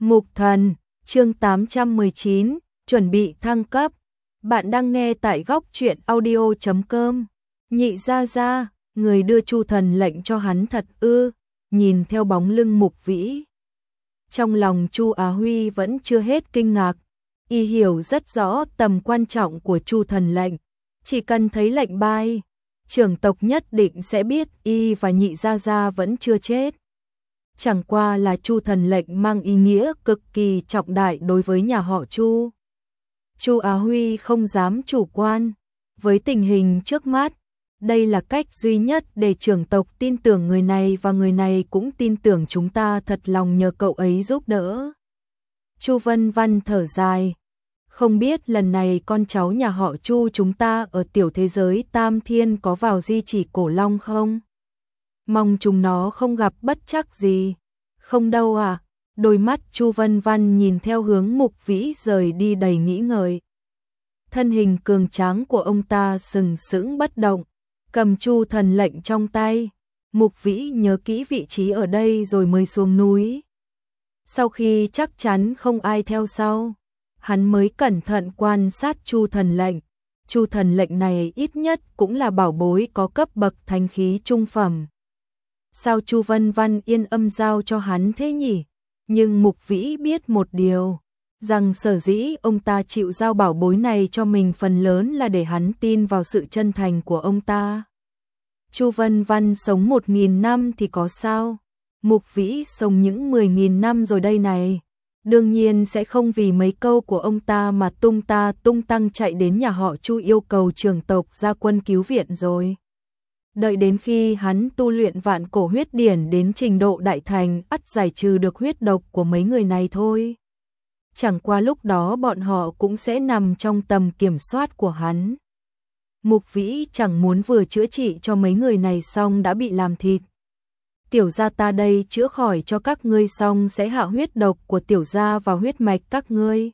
Mục Thần, chương 819, chuẩn bị thăng cấp. Bạn đang nghe tại góc truyện audio.com. Nhị gia, người đưa Chu Thần lệnh cho hắn thật ư? Nhìn theo bóng lưng Mục Vĩ, trong lòng Chu Á Huy vẫn chưa hết kinh ngạc. Y hiểu rất rõ tầm quan trọng của Chu Thần lệnh, chỉ cần thấy lệnh bay, trưởng tộc nhất định sẽ biết y và Nhị gia vẫn chưa chết. Chẳng qua là Chu Thần lệnh mang ý nghĩa cực kỳ trọng đại đối với nhà họ Chu. Chu Á Huy không dám chủ quan. Với tình hình trước mắt, đây là cách duy nhất để trưởng tộc tin tưởng người này và người này cũng tin tưởng chúng ta, thật lòng nhờ cậu ấy giúp đỡ. Chu Vân Văn thở dài. Không biết lần này con cháu nhà họ Chu chúng ta ở tiểu thế giới Tam Thiên có vào di chỉ Cổ Long không? Mong chúng nó không gặp bất trắc gì. Không đâu à? Đôi mắt Chu Vân Văn nhìn theo hướng Mục Vĩ rời đi đầy nghĩ ngợi. Thân hình cường tráng của ông ta sừng sững bất động, cầm Chu Thần lệnh trong tay. Mục Vĩ nhớ kỹ vị trí ở đây rồi mới xuống núi. Sau khi chắc chắn không ai theo sau, hắn mới cẩn thận quan sát Chu Thần lệnh. Chu Thần lệnh này ít nhất cũng là bảo bối có cấp bậc thánh khí trung phẩm. Sao Chu Vân Văn yên âm giao cho hắn thế nhỉ? Nhưng Mục Vĩ biết một điều, rằng sở dĩ ông ta chịu giao bảo bối này cho mình phần lớn là để hắn tin vào sự chân thành của ông ta. Chu Vân Văn sống 1.000 năm thì có sao? Mục Vĩ sống những 10.000 năm rồi đây này. Đương nhiên sẽ không vì mấy câu của ông ta mà tung tăng chạy đến nhà họ Chu yêu cầu trưởng tộc ra quân cứu viện rồi. Đợi đến khi hắn tu luyện vạn cổ huyết điển đến trình độ đại thành, ắt giải trừ được huyết độc của mấy người này thôi. Chẳng qua lúc đó bọn họ cũng sẽ nằm trong tầm kiểm soát của hắn. Mục Vĩ chẳng muốn vừa chữa trị cho mấy người này xong đã bị làm thịt. Tiểu gia ta đây chữa khỏi cho các ngươi xong sẽ hạ huyết độc của tiểu gia vào huyết mạch các ngươi.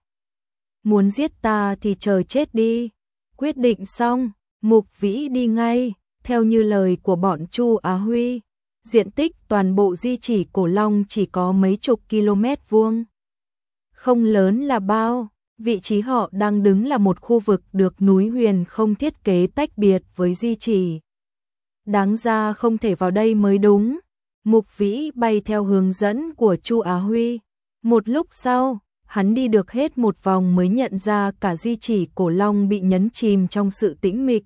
Muốn giết ta thì chờ chết đi. Quyết định xong, Mục Vĩ đi ngay. Theo như lời của bọn Chu Á Huy, diện tích toàn bộ di chỉ Cổ Long chỉ có mấy chục km vuông. Không lớn là bao, vị trí họ đang đứng là một khu vực được núi huyền không thiết kế tách biệt với di chỉ. Đáng ra không thể vào đây mới đúng. Mục Vĩ bay theo hướng dẫn của Chu Á Huy. Một lúc sau, hắn đi được hết một vòng mới nhận ra cả di chỉ Cổ Long bị nhấn chìm trong sự tĩnh mịch.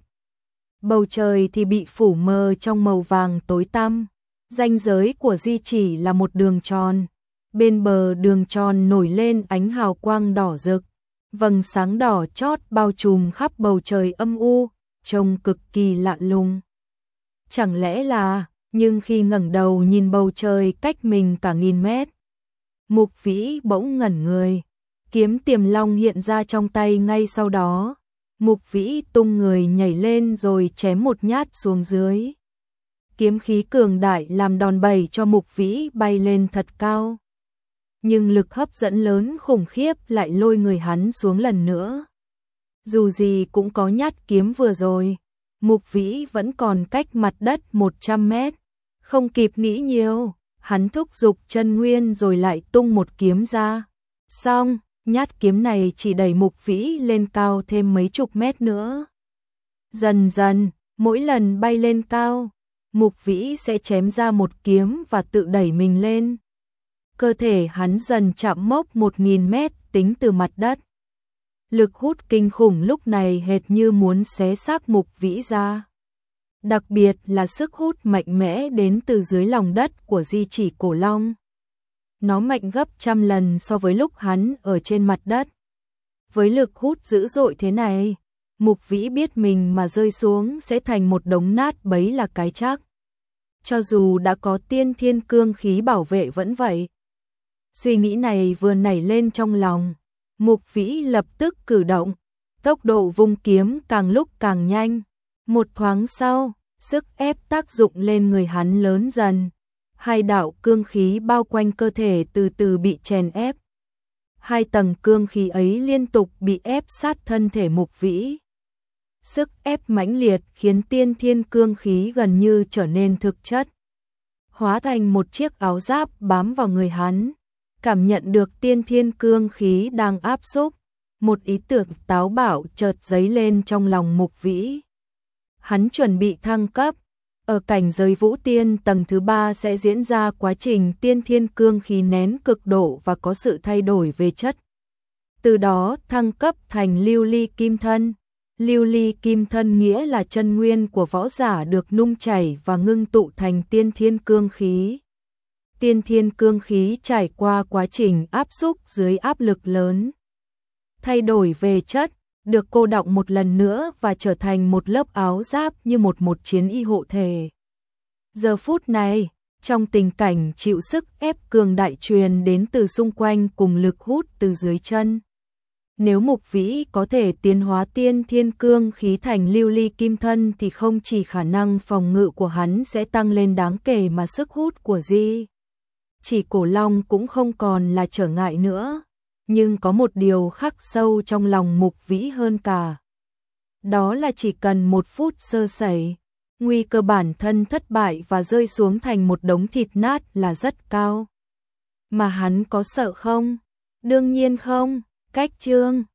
Bầu trời thì bị phủ mờ trong màu vàng tối tăm. Ranh giới của di chỉ là một đường tròn. Bên bờ đường tròn nổi lên ánh hào quang đỏ rực. Vầng sáng đỏ chót bao trùm khắp bầu trời âm u, trông cực kỳ lạ lùng. Chẳng lẽ là, nhưng khi ngẩng đầu nhìn bầu trời cách mình cả nghìn mét, Mục Vĩ bỗng ngẩn người. Kiếm Tiềm Long hiện ra trong tay ngay sau đó. Mục Vĩ tung người nhảy lên rồi chém một nhát xuống dưới. Kiếm khí cường đại làm đòn bẩy cho Mục Vĩ bay lên thật cao. Nhưng lực hấp dẫn lớn khủng khiếp lại lôi người hắn xuống lần nữa. Dù gì cũng có nhát kiếm vừa rồi, Mục Vĩ vẫn còn cách mặt đất 100 mét. Không kịp nghĩ nhiều, hắn thúc giục chân nguyên rồi lại tung một kiếm ra. Xong, nhát kiếm này chỉ đẩy Mục Vĩ lên cao thêm mấy chục mét nữa. Dần dần, mỗi lần bay lên cao, Mục Vĩ sẽ chém ra một kiếm và tự đẩy mình lên. Cơ thể hắn dần chạm mốc 1.000 mét tính từ mặt đất. Lực hút kinh khủng lúc này hệt như muốn xé xác Mục Vĩ ra. Đặc biệt là sức hút mạnh mẽ đến từ dưới lòng đất của di chỉ Cổ Long. Nó mạnh gấp trăm lần so với lúc hắn ở trên mặt đất. Với lực hút dữ dội thế này, Mục Vĩ biết mình mà rơi xuống sẽ thành một đống nát bấy là cái chắc. Cho dù đã có tiên thiên cương khí bảo vệ vẫn vậy. Suy nghĩ này vừa nảy lên trong lòng, Mục Vĩ lập tức cử động, tốc độ vung kiếm càng lúc càng nhanh. Một thoáng sau, sức ép tác dụng lên người hắn lớn dần. Hai đạo cương khí bao quanh cơ thể từ từ bị chèn ép. Hai tầng cương khí ấy liên tục bị ép sát thân thể Mục Vĩ. Sức ép mãnh liệt khiến tiên thiên cương khí gần như trở nên thực chất, hóa thành một chiếc áo giáp bám vào người hắn. Cảm nhận được tiên thiên cương khí đang áp xúc, một ý tưởng táo bạo chợt dấy lên trong lòng Mục Vĩ. Hắn chuẩn bị thăng cấp, ở cảnh giới vũ tiên tầng thứ 3 sẽ diễn ra quá trình tiên thiên cương khí nén cực độ và có sự thay đổi về chất. Từ đó thăng cấp thành lưu ly kim thân. Lưu ly kim thân nghĩa là chân nguyên của võ giả được nung chảy và ngưng tụ thành tiên thiên cương khí. Tiên thiên cương khí trải qua quá trình áp xúc dưới áp lực lớn, thay đổi về chất, được cô đọng một lần nữa và trở thành một lớp áo giáp như một chiến y hộ thể. Giờ phút này, trong tình cảnh chịu sức ép cường đại truyền đến từ xung quanh cùng lực hút từ dưới chân. Nếu Mục Vĩ có thể tiến hóa tiên thiên cương khí thành lưu ly kim thân thì không chỉ khả năng phòng ngự của hắn sẽ tăng lên đáng kể mà sức hút của chỉ Cổ Long cũng không còn là trở ngại nữa. Nhưng có một điều khắc sâu trong lòng Mục Vĩ hơn cả. Đó là chỉ cần một phút sơ sẩy, nguy cơ bản thân thất bại và rơi xuống thành một đống thịt nát là rất cao. Mà hắn có sợ không? Đương nhiên không. Cách chương